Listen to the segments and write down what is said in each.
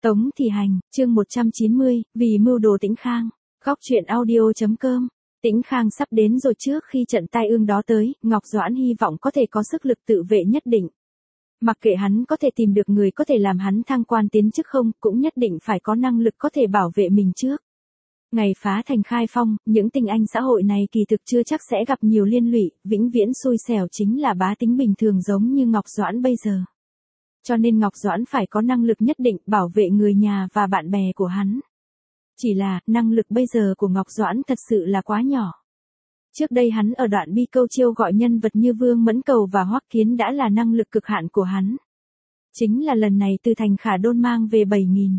Tống Thị Hành, chương 190, vì mưu đồ Tĩnh Khang. Góc truyện audio.com. Tĩnh Khang sắp đến rồi, trước khi trận tai ương đó tới, Ngọc Doãn hy vọng có thể có sức lực tự vệ nhất định. Mặc kệ hắn có thể tìm được người có thể làm hắn thăng quan tiến chức không, cũng nhất định phải có năng lực có thể bảo vệ mình trước. Ngày phá thành khai phong, những tinh anh xã hội này kỳ thực chưa chắc sẽ gặp nhiều liên lụy, vĩnh viễn xui xẻo chính là bá tính bình thường giống như Ngọc Doãn bây giờ. Cho nên Ngọc Doãn phải có năng lực nhất định bảo vệ người nhà và bạn bè của hắn. Chỉ là, năng lực bây giờ của Ngọc Doãn thật sự là quá nhỏ. Trước đây hắn ở đoạn bi câu chiêu gọi nhân vật như Vương Mẫn Cầu và Hoắc Kiến đã là năng lực cực hạn của hắn. Chính là lần này từ thành Khả Đôn mang về 7.000.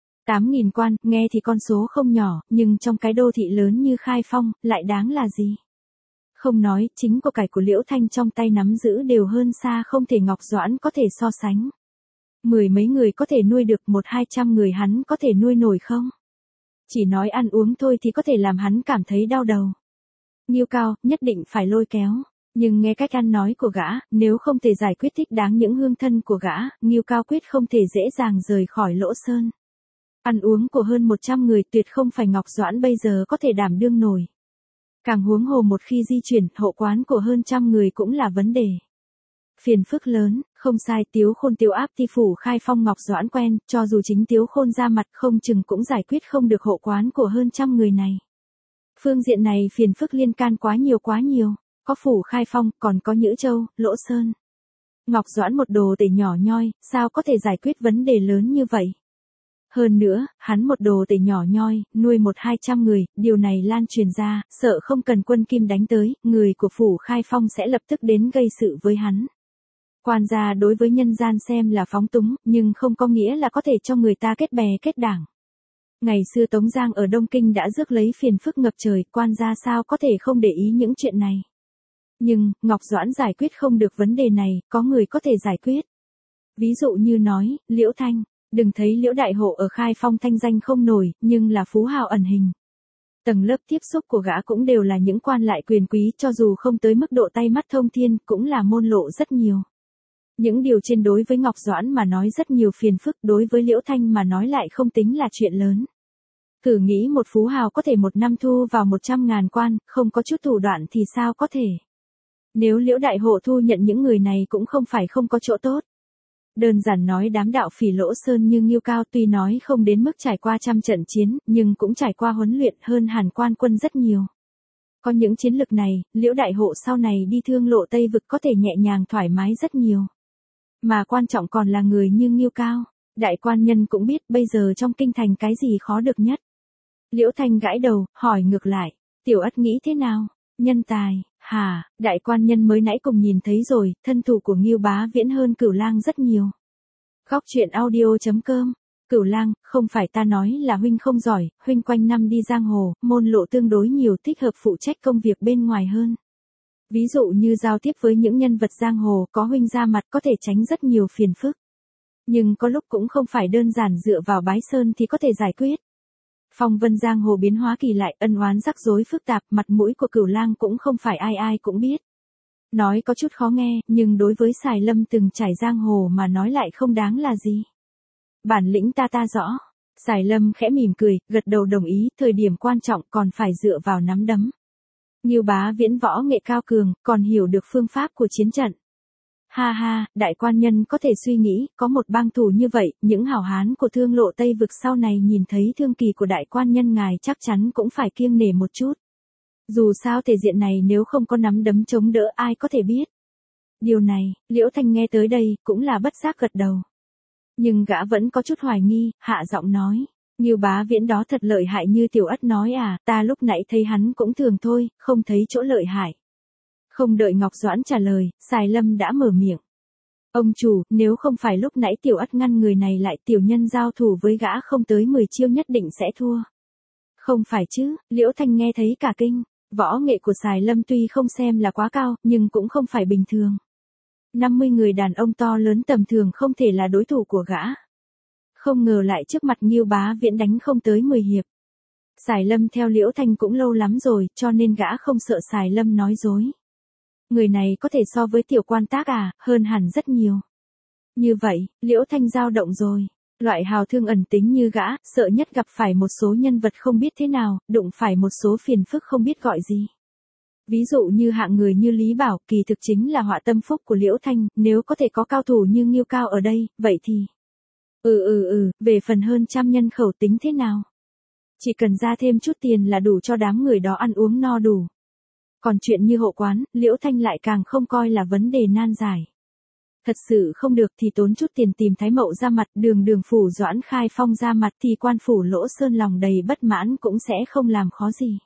8.000 quan, nghe thì con số không nhỏ, nhưng trong cái đô thị lớn như Khai Phong, lại đáng là gì? Không nói, chính của cải của Liễu Thanh trong tay nắm giữ đều hơn xa không thể Ngọc Doãn có thể so sánh. 10 mấy người có thể nuôi được, 100-200 người hắn có thể nuôi nổi không? Chỉ nói ăn uống thôi thì có thể làm hắn cảm thấy đau đầu. Ngưu Cao, nhất định phải lôi kéo. Nhưng nghe cách ăn nói của gã, nếu không thể giải quyết thích đáng những hương thân của gã, Ngưu Cao quyết không thể dễ dàng rời khỏi Lỗ Sơn. Ăn uống của hơn 100 người tuyệt không phải Ngọc Doãn bây giờ có thể đảm đương nổi. Càng huống hồ một khi di chuyển, hộ quán của hơn trăm người cũng là vấn đề. Phiền phức lớn, không sai, Tiếu Khôn Tiếu áp ti phủ Khai Phong Ngọc Doãn quen, cho dù chính Tiếu Khôn ra mặt không chừng cũng giải quyết không được hộ quán của hơn trăm người này. Phương diện này phiền phức liên can quá nhiều. Có phủ Khai Phong, còn có Nhữ Châu, Lỗ Sơn. Ngọc Doãn một đồ tể nhỏ nhoi, sao có thể giải quyết vấn đề lớn như vậy? Hơn nữa, hắn một đồ tể nhỏ nhoi, nuôi 100-200 người, điều này lan truyền ra, sợ không cần quân Kim đánh tới, người của phủ Khai Phong sẽ lập tức đến gây sự với hắn. Quan gia đối với nhân gian xem là phóng túng, nhưng không có nghĩa là có thể cho người ta kết bè kết đảng. Ngày xưa Tống Giang ở Đông Kinh đã rước lấy phiền phức ngập trời, quan gia sao có thể không để ý những chuyện này. Nhưng, Ngọc Doãn giải quyết không được vấn đề này, có người có thể giải quyết. Ví dụ như nói, Liễu Thanh. Đừng thấy Liễu Đại Hộ ở Khai Phong thanh danh không nổi, nhưng là phú hào ẩn hình. Tầng lớp tiếp xúc của gã cũng đều là những quan lại quyền quý, cho dù không tới mức độ tay mắt thông thiên, cũng là môn lộ rất nhiều. Những điều trên đối với Ngọc Doãn mà nói rất nhiều phiền phức, đối với Liễu Thanh mà nói lại không tính là chuyện lớn. Thử nghĩ một phú hào có thể một năm thu vào 100.000 quan, không có chút thủ đoạn thì sao có thể. Nếu Liễu Đại Hộ thu nhận những người này cũng không phải không có chỗ tốt. Đơn giản nói đám đạo phỉ Lỗ Sơn như Ngưu Cao tuy nói không đến mức trải qua trăm trận chiến, nhưng cũng trải qua huấn luyện hơn Hàn Quan quân rất nhiều. Có những chiến lực này, Liễu Đại Hộ sau này đi thương lộ Tây Vực có thể nhẹ nhàng thoải mái rất nhiều. Mà quan trọng còn là người như Ngưu Cao. Đại quan nhân cũng biết bây giờ trong kinh thành cái gì khó được nhất. Liễu Thanh gãi đầu, hỏi ngược lại, Tiểu Ất nghĩ thế nào? Nhân tài, hả? Đại quan nhân mới nãy cùng nhìn thấy rồi, thân thủ của Ngưu Bá Viễn hơn Cửu Lang rất nhiều. Góc truyện audio.com. Cửu Lang, không phải ta nói là huynh không giỏi, huynh quanh năm đi giang hồ, môn lộ tương đối nhiều, thích hợp phụ trách công việc bên ngoài hơn. Ví dụ như giao tiếp với những nhân vật giang hồ, có huynh ra mặt có thể tránh rất nhiều phiền phức. Nhưng có lúc cũng không phải đơn giản dựa vào bái sơn thì có thể giải quyết. Phong vân giang hồ biến hóa kỳ lại, ân oán rắc rối phức tạp, mặt mũi của Cửu Lang cũng không phải ai ai cũng biết. Nói có chút khó nghe, nhưng đối với Sài Lâm từng trải giang hồ mà nói lại không đáng là gì. Bản lĩnh ta rõ. Sài Lâm khẽ mỉm cười, gật đầu đồng ý, thời điểm quan trọng còn phải dựa vào nắm đấm. Ngưu Bá Viễn võ nghệ cao cường, còn hiểu được phương pháp của chiến trận. Ha ha, đại quan nhân có thể suy nghĩ, có một bang thủ như vậy, những hảo hán của thương lộ Tây Vực sau này nhìn thấy thương kỳ của đại quan nhân ngài chắc chắn cũng phải kiêng nể một chút. Dù sao thể diện này nếu không có nắm đấm chống đỡ ai có thể biết. Điều này, Liễu Thanh nghe tới đây, cũng là bất giác gật đầu. Nhưng gã vẫn có chút hoài nghi, hạ giọng nói. Ngưu Bá Viễn đó thật lợi hại như Tiểu Ất nói à, ta lúc nãy thấy hắn cũng thường thôi, không thấy chỗ lợi hại. Không đợi Ngọc Doãn trả lời, Sài Lâm đã mở miệng. Ông chủ, nếu không phải lúc nãy Tiểu Ất ngăn người này lại, tiểu nhân giao thủ với gã không tới 10 chiêu nhất định sẽ thua. Không phải chứ, Liễu Thanh nghe thấy cả kinh, võ nghệ của Sài Lâm tuy không xem là quá cao, nhưng cũng không phải bình thường. 50 người đàn ông to lớn tầm thường không thể là đối thủ của gã. Không ngờ lại trước mặt Ngưu Bá Viễn đánh không tới 10 hiệp. Sài Lâm theo Liễu Thanh cũng lâu lắm rồi, cho nên gã không sợ Sài Lâm nói dối. Người này có thể so với tiểu quan tác à, hơn hẳn rất nhiều. Như vậy, Liễu Thanh dao động rồi. Loại hào thương ẩn tính như gã, sợ nhất gặp phải một số nhân vật không biết thế nào, đụng phải một số phiền phức không biết gọi gì. Ví dụ như hạng người như Lý Bảo, kỳ thực chính là họa tâm phúc của Liễu Thanh, nếu có thể có cao thủ như Ngưu Cao ở đây, vậy thì... về phần hơn trăm nhân khẩu tính thế nào? Chỉ cần ra thêm chút tiền là đủ cho đám người đó ăn uống no đủ. Còn chuyện như hộ quán, Liễu Thanh lại càng không coi là vấn đề nan giải. Thật sự không được thì tốn chút tiền tìm Thái Mậu ra mặt, đường phủ Doãn Khai Phong ra mặt thì quan phủ Lỗ Sơn lòng đầy bất mãn cũng sẽ không làm khó gì.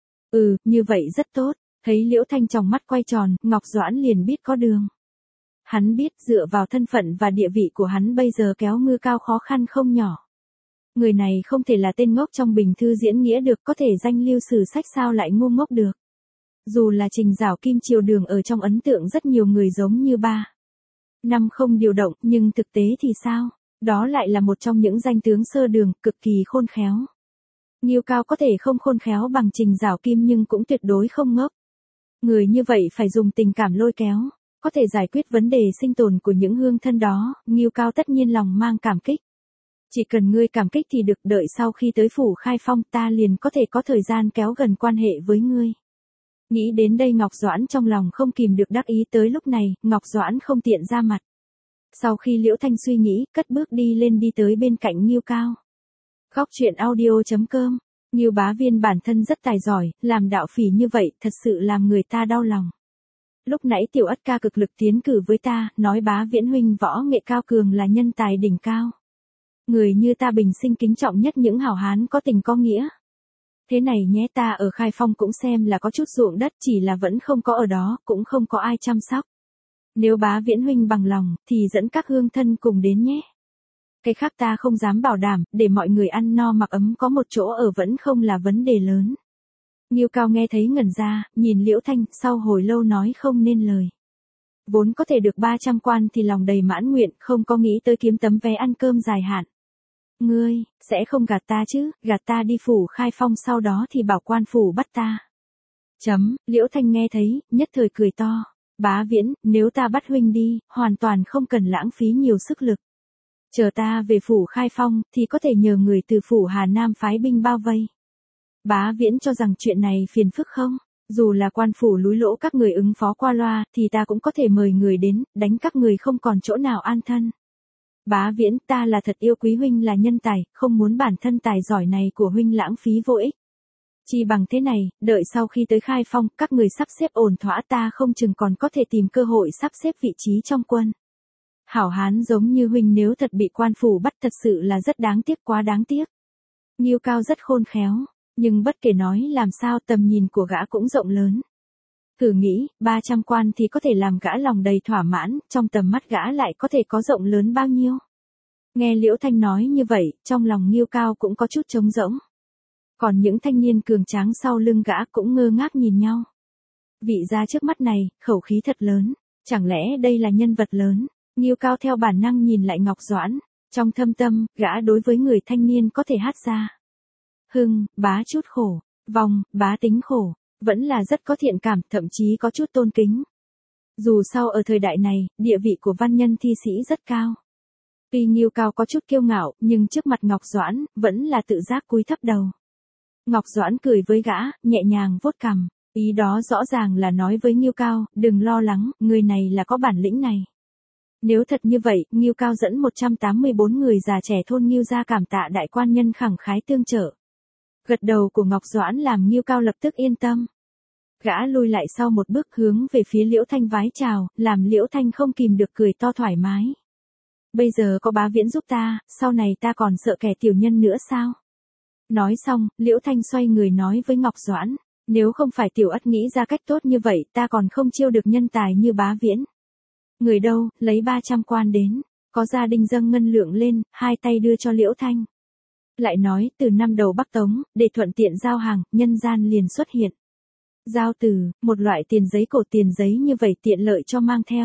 Như vậy rất tốt. Thấy Liễu Thanh trong mắt quay tròn, Ngọc Doãn liền biết có đường. Hắn biết dựa vào thân phận và địa vị của hắn bây giờ kéo Ngưu Cao khó khăn không nhỏ. Người này không thể là tên ngốc trong bình thư diễn nghĩa được, có thể danh lưu sử sách sao lại ngu ngốc được. Dù là Trình Giảo Kim Triều Đường ở trong ấn tượng rất nhiều người giống như 3 năm không điều động, nhưng thực tế thì sao? Đó lại là một trong những danh tướng sơ đường, cực kỳ khôn khéo. Ngưu Cao có thể không khôn khéo bằng Trình Giảo Kim nhưng cũng tuyệt đối không ngốc. Người như vậy phải dùng tình cảm lôi kéo, có thể giải quyết vấn đề sinh tồn của những hương thân đó, Ngưu Cao tất nhiên lòng mang cảm kích. Chỉ cần ngươi cảm kích thì được, đợi sau khi tới phủ Khai Phong ta liền có thể có thời gian kéo gần quan hệ với ngươi. Nghĩ đến đây Ngọc Doãn trong lòng không kìm được đắc ý, tới lúc này, Ngọc Doãn không tiện ra mặt. Sau khi Liễu Thanh suy nghĩ, cất bước đi tới bên cạnh Ngưu Cao. Góc truyện audio.com. Ngưu Bá Viên bản thân rất tài giỏi, làm đạo phỉ như vậy thật sự làm người ta đau lòng. Lúc nãy Tiểu Ất ca cực lực tiến cử với ta, nói Bá Viễn huynh võ nghệ cao cường là nhân tài đỉnh cao. Người như ta bình sinh kính trọng nhất những hảo hán có tình có nghĩa. Thế này nhé, ta ở Khai Phong cũng xem là có chút ruộng đất, chỉ là vẫn không có ở đó, cũng không có ai chăm sóc. Nếu Bá Viễn huynh bằng lòng, thì dẫn các hương thân cùng đến nhé. Cái khác ta không dám bảo đảm, để mọi người ăn no mặc ấm có một chỗ ở vẫn không là vấn đề lớn. Ngưu Cao nghe thấy ngẩn ra, nhìn Liễu Thanh, sau hồi lâu nói không nên lời. Vốn có thể được 300 quan thì lòng đầy mãn nguyện, không có nghĩ tới kiếm tấm vé ăn cơm dài hạn. Ngươi, sẽ không gạt ta chứ, gạt ta đi phủ Khai Phong sau đó thì bảo quan phủ bắt ta. Liễu Thanh nghe thấy, nhất thời cười to. Bá Viễn, nếu ta bắt huynh đi, hoàn toàn không cần lãng phí nhiều sức lực. Chờ ta về phủ Khai Phong, thì có thể nhờ người từ phủ Hà Nam phái binh bao vây. Bá Viễn cho rằng chuyện này phiền phức không? Dù là quan phủ Lúi Lỗ các người ứng phó qua loa, thì ta cũng có thể mời người đến, đánh các người không còn chỗ nào an thân. Bá Viễn, ta là thật yêu quý huynh là nhân tài, không muốn bản thân tài giỏi này của huynh lãng phí vô ích. Chỉ bằng thế này, đợi sau khi tới Khai Phong, các người sắp xếp ổn thỏa ta không chừng còn có thể tìm cơ hội sắp xếp vị trí trong quân. Hảo hán giống như huynh nếu thật bị quan phủ bắt thật sự là rất đáng tiếc, quá đáng tiếc. Ngưu Cao rất khôn khéo, nhưng bất kể nói làm sao tầm nhìn của gã cũng rộng lớn. Thử nghĩ, 300 quan thì có thể làm gã lòng đầy thỏa mãn, trong tầm mắt gã lại có thể có rộng lớn bao nhiêu. Nghe Liễu Thanh nói như vậy, trong lòng Ngưu Cao cũng có chút trống rỗng. Còn những thanh niên cường tráng sau lưng gã cũng ngơ ngác nhìn nhau. Vị gia trước mắt này, khẩu khí thật lớn, chẳng lẽ đây là nhân vật lớn? Ngưu Cao theo bản năng nhìn lại Ngọc Doãn, trong thâm tâm, gã đối với người thanh niên có thể hát ra. Hưng, bá chút khổ, vòng, bá tính khổ, vẫn là rất có thiện cảm, thậm chí có chút tôn kính. Dù sao ở thời đại này, địa vị của văn nhân thi sĩ rất cao. Tuy Ngưu Cao có chút kiêu ngạo, nhưng trước mặt Ngọc Doãn, vẫn là tự giác cúi thấp đầu. Ngọc Doãn cười với gã, nhẹ nhàng vuốt cằm, ý đó rõ ràng là nói với Ngưu Cao, đừng lo lắng, người này là có bản lĩnh này. Nếu thật như vậy, Ngưu Cao dẫn 184 người già trẻ thôn Ngưu gia cảm tạ đại quan nhân khẳng khái tương trợ. Gật đầu của Ngọc Doãn làm Ngưu Cao lập tức yên tâm. Gã lùi lại sau một bước hướng về phía Liễu Thanh vái chào, làm Liễu Thanh không kìm được cười to thoải mái. Bây giờ có Bá Viễn giúp ta, sau này ta còn sợ kẻ tiểu nhân nữa sao? Nói xong, Liễu Thanh xoay người nói với Ngọc Doãn, nếu không phải Tiểu Ất nghĩ ra cách tốt như vậy, ta còn không chiêu được nhân tài như Bá Viễn. Người đâu, lấy 300 quan đến, có gia đình dâng ngân lượng lên, hai tay đưa cho Liễu Thanh. Lại nói, từ năm đầu Bắc Tống, để thuận tiện giao hàng, nhân gian liền xuất hiện. Giao từ, một loại tiền giấy cổ, tiền giấy như vậy tiện lợi cho mang theo.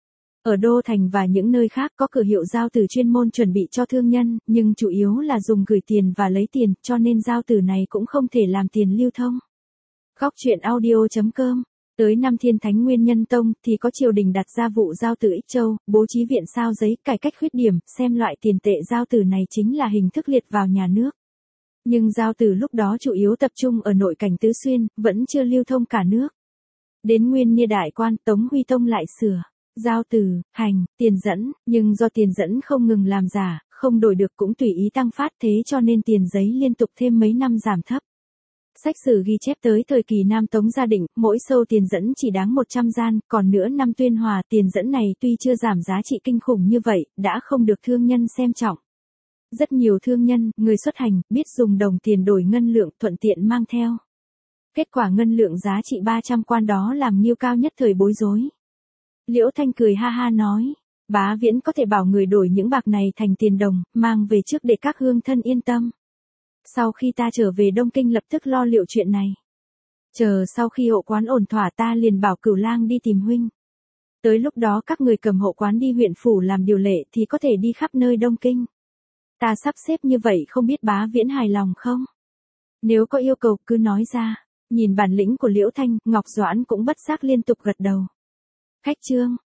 Ở Đô Thành và những nơi khác có cửa hiệu giao từ chuyên môn chuẩn bị cho thương nhân, nhưng chủ yếu là dùng gửi tiền và lấy tiền, cho nên giao từ này cũng không thể làm tiền lưu thông. Góc truyện audio.com Tới năm Thiên Thánh Nguyên Nhân Tông thì có triều đình đặt ra vụ giao từ Ích Châu, bố trí viện sao giấy, cải cách khuyết điểm, xem loại tiền tệ giao từ này chính là hình thức liệt vào nhà nước. Nhưng giao từ lúc đó chủ yếu tập trung ở nội cảnh Tứ Xuyên, vẫn chưa lưu thông cả nước. Đến Nguyên Niê Đại Quan, Tống Huy Tông lại sửa giao từ, hành, tiền dẫn, nhưng do tiền dẫn không ngừng làm giả, không đổi được cũng tùy ý tăng phát, thế cho nên tiền giấy liên tục thêm mấy năm giảm thấp. Sách sử ghi chép tới thời kỳ Nam Tống Gia Định, mỗi sâu tiền dẫn chỉ đáng 100 gian, còn nữa năm Tuyên Hòa tiền dẫn này tuy chưa giảm giá trị kinh khủng như vậy, đã không được thương nhân xem trọng. Rất nhiều thương nhân, người xuất hành, biết dùng đồng tiền đổi ngân lượng, thuận tiện mang theo. Kết quả ngân lượng giá trị 300 quan đó làm Nghiêu Cao nhất thời bối rối. Liễu Thanh cười ha ha nói, Bá Viễn có thể bảo người đổi những bạc này thành tiền đồng, mang về trước để các hương thân yên tâm. Sau khi ta trở về Đông Kinh lập tức lo liệu chuyện này. Chờ sau khi hộ quán ổn thỏa ta liền bảo Cửu Lang đi tìm huynh. Tới lúc đó các người cầm hộ quán đi huyện phủ làm điều lệ thì có thể đi khắp nơi Đông Kinh. Ta sắp xếp như vậy không biết Bá Viễn hài lòng không? Nếu có yêu cầu cứ nói ra. Nhìn bản lĩnh của Liễu Thanh, Ngọc Doãn cũng bất giác liên tục gật đầu. Khách trương,